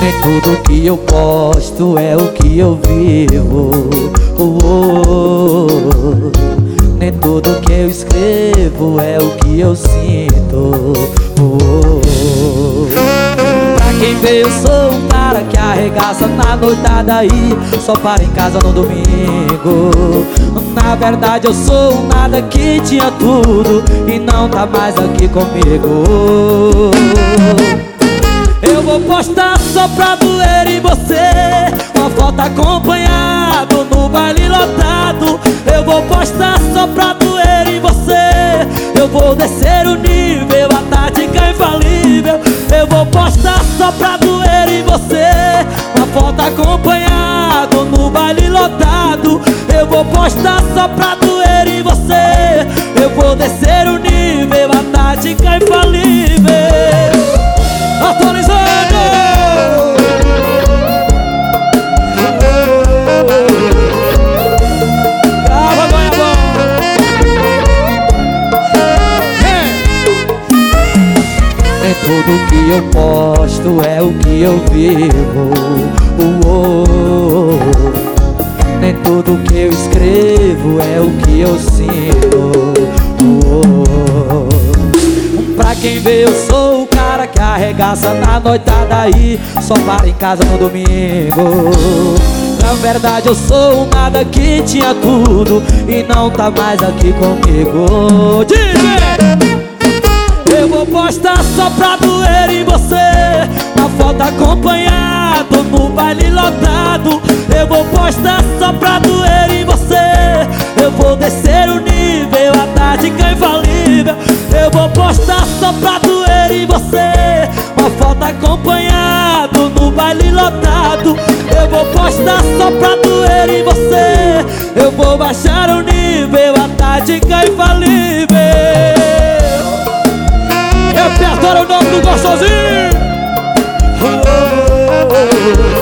Nem tudo que eu posto é o que eu vivo. Nem tudo que eu escrevo é o que eu sinto. Pra quem vê eu sou um cara que arregaça na noitada e só para em casa no domingo. Na verdade eu sou um nada que tinha tudo e não tá mais aqui comigo. Eu vou postar só pra doer em você, uma foto acompanhado no baile lotado. Eu vou postar só pra doer em você, eu vou descer o nível, a tática infalível. Eu vou postar só pra doer em você, uma foto acompanhado no baile lotado. Eu vou postar só pra doer em você, eu vou descer o nível, a tática infalível. Atualizando! Brava, Goiabão! Nem tudo que eu posto é o que eu vivo. Nem tudo que eu escrevo é o que eu sinto. Pra quem vê eu sou o cara que arregaça na noitada e só para em casa no domingo. Na verdade eu sou um nada que tinha tudo e não tá mais aqui comigo. Eu vou postar só pra doer em você, uma foto acompanhado no baile lotado. Eu vou postar só pra doer em você, eu vou descer o nível, a tática infalível. Eu vou postar só pra doer em você, uma foto acompanhado no baile lotado. Eu vou postar só pra doer em você, eu vou baixar o nível, a tática infalível. Repete agora o nome do gostosinho.